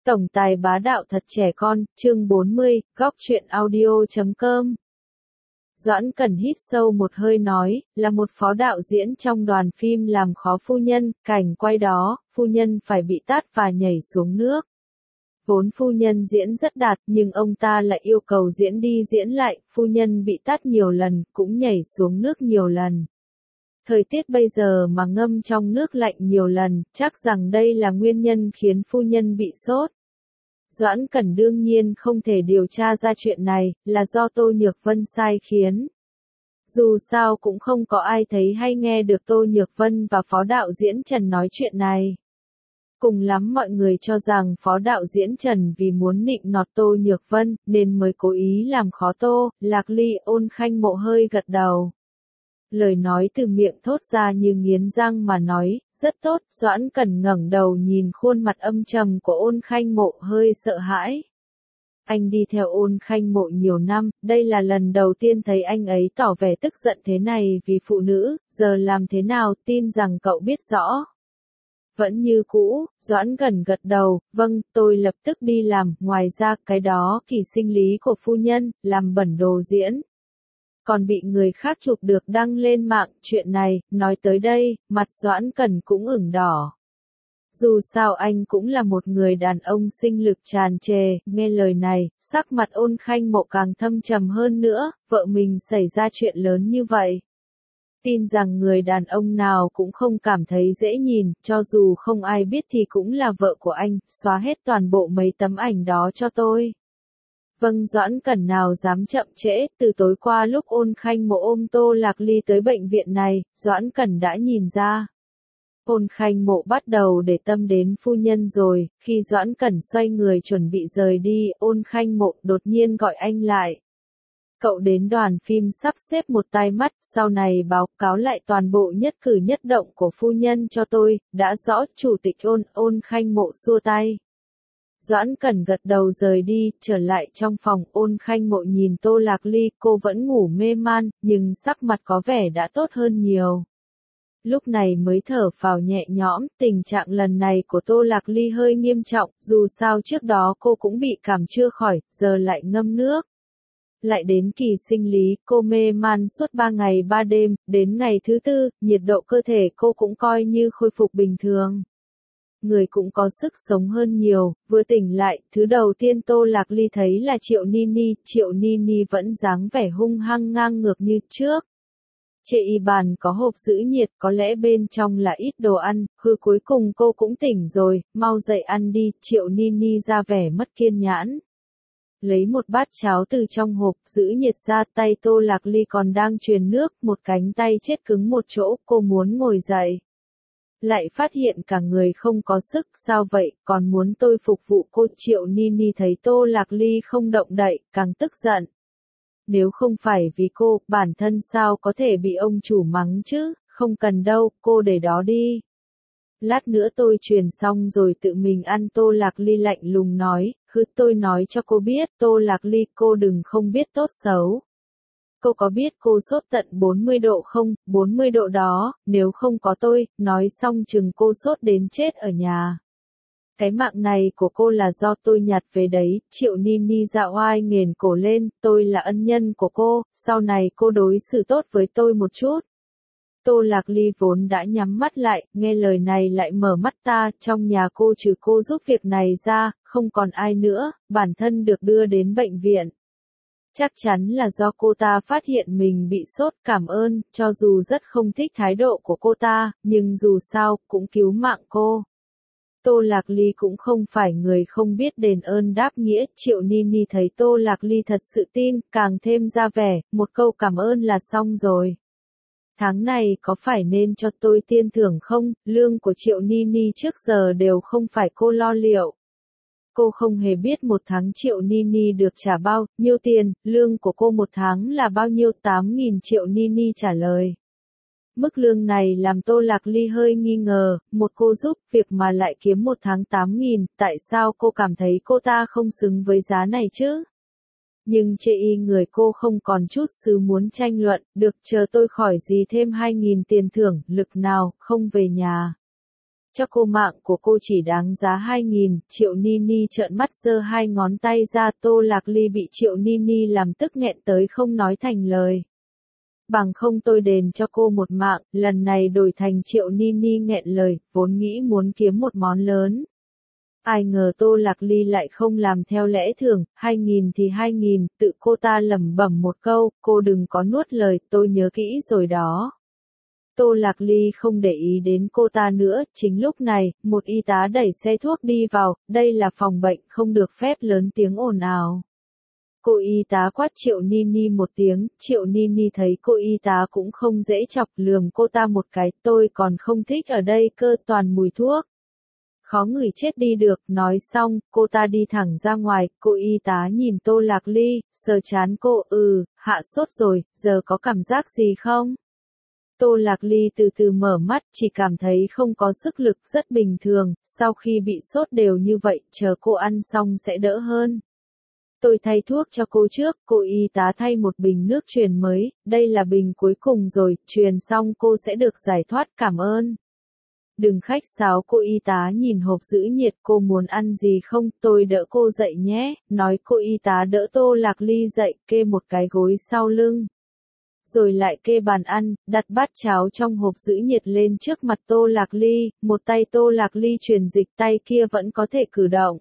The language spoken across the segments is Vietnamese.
Tổng tài bá đạo thật trẻ con, chương 40, góc truyện audio.com. Doãn Cẩn hít sâu một hơi nói, là một phó đạo diễn trong đoàn phim làm khó phu nhân, cảnh quay đó, phu nhân phải bị tát và nhảy xuống nước. Vốn phu nhân diễn rất đạt, nhưng ông ta lại yêu cầu diễn đi diễn lại, phu nhân bị tát nhiều lần, cũng nhảy xuống nước nhiều lần. Thời tiết bây giờ mà ngâm trong nước lạnh nhiều lần, chắc rằng đây là nguyên nhân khiến phu nhân bị sốt. Doãn Cẩn đương nhiên không thể điều tra ra chuyện này, là do Tô Nhược Vân sai khiến. Dù sao cũng không có ai thấy hay nghe được Tô Nhược Vân và phó đạo diễn Trần nói chuyện này. Cùng lắm mọi người cho rằng phó đạo diễn Trần vì muốn nịnh nọt Tô Nhược Vân, nên mới cố ý làm khó Tô, Lạc Ly. Ôn Khanh Mộ hơi gật đầu. Lời nói từ miệng thốt ra như nghiến răng mà nói, rất tốt. Doãn Cẩn ngẩng đầu nhìn khuôn mặt âm trầm của Ôn Khanh Mộ hơi sợ hãi. Anh đi theo Ôn Khanh Mộ nhiều năm, đây là lần đầu tiên thấy anh ấy tỏ vẻ tức giận thế này vì phụ nữ, giờ làm thế nào, tin rằng cậu biết rõ. Vẫn như cũ, Doãn Cẩn gật đầu, vâng, tôi lập tức đi làm, ngoài ra cái đó kỳ sinh lý của phu nhân, làm bẩn đồ diễn. Còn bị người khác chụp được đăng lên mạng, chuyện này, nói tới đây, mặt Doãn Cẩn cũng ửng đỏ. Dù sao anh cũng là một người đàn ông sinh lực tràn trề, nghe lời này, sắc mặt Ôn Khanh Mộ càng thâm trầm hơn nữa, vợ mình xảy ra chuyện lớn như vậy. Tin rằng người đàn ông nào cũng không cảm thấy dễ nhìn, cho dù không ai biết thì cũng là vợ của anh, xóa hết toàn bộ mấy tấm ảnh đó cho tôi. Vâng, Doãn Cẩn nào dám chậm trễ, từ tối qua lúc Ôn Khanh Mộ ôm Tô Lạc Ly tới bệnh viện này, Doãn Cẩn đã nhìn ra. Ôn Khanh Mộ bắt đầu để tâm đến phu nhân rồi, khi Doãn Cẩn xoay người chuẩn bị rời đi, Ôn Khanh Mộ đột nhiên gọi anh lại. Cậu đến đoàn phim sắp xếp một tai mắt, sau này báo cáo lại toàn bộ nhất cử nhất động của phu nhân cho tôi, đã rõ. Chủ tịch Ôn Khanh Mộ xua tay. Doãn Cẩn gật đầu rời đi, trở lại trong phòng. Ôn Khanh Mộ nhìn Tô Lạc Ly, cô vẫn ngủ mê man, nhưng sắc mặt có vẻ đã tốt hơn nhiều. Lúc này mới thở phào nhẹ nhõm, tình trạng lần này của Tô Lạc Ly hơi nghiêm trọng, dù sao trước đó cô cũng bị cảm chưa khỏi, giờ lại ngâm nước. Lại đến kỳ sinh lý, cô mê man suốt 3 ngày 3 đêm, đến ngày thứ 4, nhiệt độ cơ thể cô cũng coi như khôi phục bình thường. Người cũng có sức sống hơn nhiều, vừa tỉnh lại, thứ đầu tiên Tô Lạc Ly thấy là Triệu Nini vẫn dáng vẻ hung hăng ngang ngược như trước. Trên y bàn có hộp giữ nhiệt, có lẽ bên trong là ít đồ ăn, cuối cùng cô cũng tỉnh rồi, mau dậy ăn đi. Triệu Nini ra vẻ mất kiên nhẫn. Lấy một bát cháo từ trong hộp giữ nhiệt ra, tay Tô Lạc Ly còn đang truyền nước, một cánh tay chết cứng một chỗ, cô muốn ngồi dậy. Lại phát hiện cả người không có sức, sao vậy, còn muốn tôi phục vụ cô? Triệu Nini thấy Tô Lạc Ly không động đậy, càng tức giận. Nếu không phải vì cô, bản thân sao có thể bị ông chủ mắng chứ, không cần đâu, cô để đó đi. Lát nữa tôi truyền xong rồi tự mình ăn. Tô Lạc Ly lạnh lùng nói, tôi nói cho cô biết, Tô Lạc Ly, cô đừng không biết tốt xấu. Cô có biết cô sốt tận 40 độ không? 40 độ đó, nếu không có tôi, nói xong chừng cô sốt đến chết ở nhà. Cái mạng này của cô là do tôi nhặt về đấy. Triệu Nini dạ oai nghển cổ lên, tôi là ân nhân của cô, sau này cô đối xử tốt với tôi một chút. Tô Lạc Ly vốn đã nhắm mắt lại, nghe lời này lại mở mắt ta, trong nhà cô trừ cô giúp việc này ra, không còn ai nữa, bản thân được đưa đến bệnh viện. Chắc chắn là do cô ta phát hiện mình bị sốt. Cảm ơn, cho dù rất không thích thái độ của cô ta, nhưng dù sao, cũng cứu mạng cô. Tô Lạc Ly cũng không phải người không biết đền ơn đáp nghĩa. Triệu Nini thấy Tô Lạc Ly thật sự tin, càng thêm ra vẻ, một câu cảm ơn là xong rồi. Tháng này có phải nên cho tôi tiền thưởng không? Lương của Triệu Nini trước giờ đều không phải cô lo liệu. Cô không hề biết một tháng Triệu Nini được trả bao nhiêu tiền, lương của cô một tháng là bao nhiêu? 8.000. Triệu Nini trả lời. Mức lương này làm Tô Lạc Ly hơi nghi ngờ, một cô giúp việc mà lại kiếm một tháng 8.000, tại sao cô cảm thấy cô ta không xứng với giá này chứ? Nhưng chê y người cô không còn chút xứ muốn tranh luận, được, chờ tôi khỏi gì thêm 2.000 tiền thưởng, lực nào, không về nhà. Cho cô mạng của cô chỉ đáng giá 2.000, Triệu Nini trợn mắt giơ hai ngón tay ra. Tô Lạc Ly bị Triệu Nini làm tức nghẹn tới không nói thành lời. Bằng không tôi đền cho cô một mạng, lần này đổi thành Triệu Nini nghẹn lời, vốn nghĩ muốn kiếm một món lớn. Ai ngờ Tô Lạc Ly lại không làm theo lẽ thường, 2.000 thì 2.000, tự cô ta lẩm bẩm một câu, cô đừng có nuốt lời, tôi nhớ kỹ rồi đó. Tô Lạc Ly không để ý đến cô ta nữa, chính lúc này, một y tá đẩy xe thuốc đi vào, đây là phòng bệnh không được phép lớn tiếng ồn ào. Cô y tá quát Triệu Nini một tiếng, Triệu Nini thấy cô y tá cũng không dễ chọc, lườm cô ta một cái, tôi còn không thích ở đây cơ, toàn mùi thuốc. Khó ngửi chết đi được, nói xong, cô ta đi thẳng ra ngoài, cô y tá nhìn Tô Lạc Ly, sờ chán cô, hạ sốt rồi, giờ có cảm giác gì không? Tô Lạc Ly từ từ mở mắt, chỉ cảm thấy không có sức lực, rất bình thường, sau khi bị sốt đều như vậy, chờ cô ăn xong sẽ đỡ hơn. Tôi thay thuốc cho cô trước, cô y tá thay một bình nước truyền mới, đây là bình cuối cùng rồi, truyền xong cô sẽ được giải thoát, cảm ơn. Đừng khách sáo, cô y tá nhìn hộp giữ nhiệt, cô muốn ăn gì không, tôi đỡ cô dậy nhé, nói cô y tá đỡ Tô Lạc Ly dậy, kê một cái gối sau lưng. Rồi lại kê bàn ăn, đặt bát cháo trong hộp giữ nhiệt lên trước mặt Tô Lạc Ly, một tay Tô Lạc Ly truyền dịch, tay kia vẫn có thể cử động.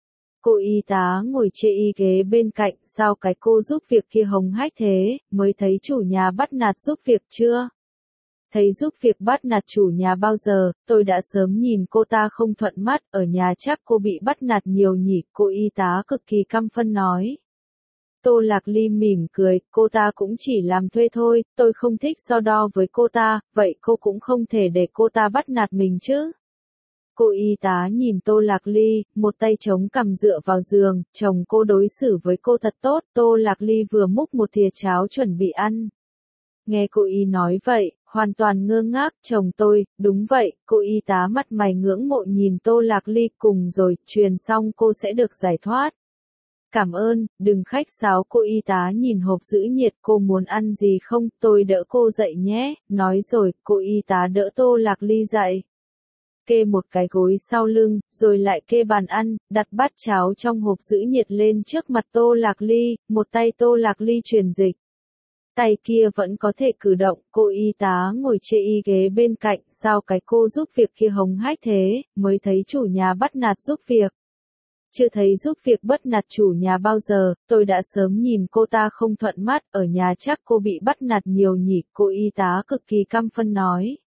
Cô y tá ngồi chê y ghế bên cạnh, sao cái cô giúp việc kia hống hách thế, mới thấy chủ nhà bắt nạt giúp việc chưa? Thấy giúp việc bắt nạt chủ nhà bao giờ, tôi đã sớm nhìn cô ta không thuận mắt, ở nhà chắc cô bị bắt nạt nhiều nhỉ, cô y tá cực kỳ căm phân nói. Tô Lạc Ly mỉm cười, cô ta cũng chỉ làm thuê thôi, tôi không thích so đo với cô ta, vậy cô cũng không thể để cô ta bắt nạt mình chứ. Cô y tá nhìn Tô Lạc Ly, một tay chống cằm dựa vào giường, chồng cô đối xử với cô thật tốt, Tô Lạc Ly vừa múc một thìa cháo chuẩn bị ăn. Nghe cô y nói vậy, hoàn toàn ngơ ngác, chồng tôi, đúng vậy, cô y tá mặt mày ngưỡng mộ nhìn Tô Lạc Ly, cùng rồi, truyền xong cô sẽ được giải thoát. Cảm ơn, đừng khách sáo, cô y tá nhìn hộp giữ nhiệt, cô muốn ăn gì không, tôi đỡ cô dậy nhé, nói rồi, cô y tá đỡ Tô Lạc Ly dậy. Kê một cái gối sau lưng, rồi lại kê bàn ăn, đặt bát cháo trong hộp giữ nhiệt lên trước mặt Tô Lạc Ly, một tay Tô Lạc Ly truyền dịch. Tay kia vẫn có thể cử động, cô y tá ngồi chê y ghế bên cạnh, sao cái cô giúp việc kia hống hách thế, mới thấy chủ nhà bắt nạt giúp việc. Chưa thấy giúp việc bắt nạt chủ nhà bao giờ, tôi đã sớm nhìn cô ta không thuận mắt, ở nhà chắc cô bị bắt nạt nhiều nhỉ, cô y tá cực kỳ căm phân nói.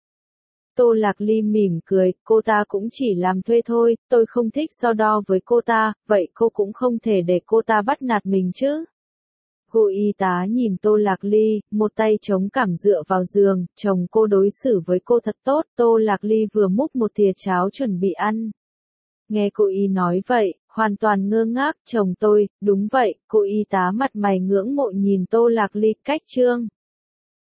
Tô Lạc Ly mỉm cười, cô ta cũng chỉ làm thuê thôi, tôi không thích so đo với cô ta, vậy cô cũng không thể để cô ta bắt nạt mình chứ. Cô y tá nhìn Tô Lạc Ly, một tay chống cằm dựa vào giường, chồng cô đối xử với cô thật tốt, Tô Lạc Ly vừa múc một thìa cháo chuẩn bị ăn. Nghe cô y nói vậy, hoàn toàn ngơ ngác, chồng tôi, đúng vậy, cô y tá mặt mày ngưỡng mộ nhìn Tô Lạc Ly, cách chương.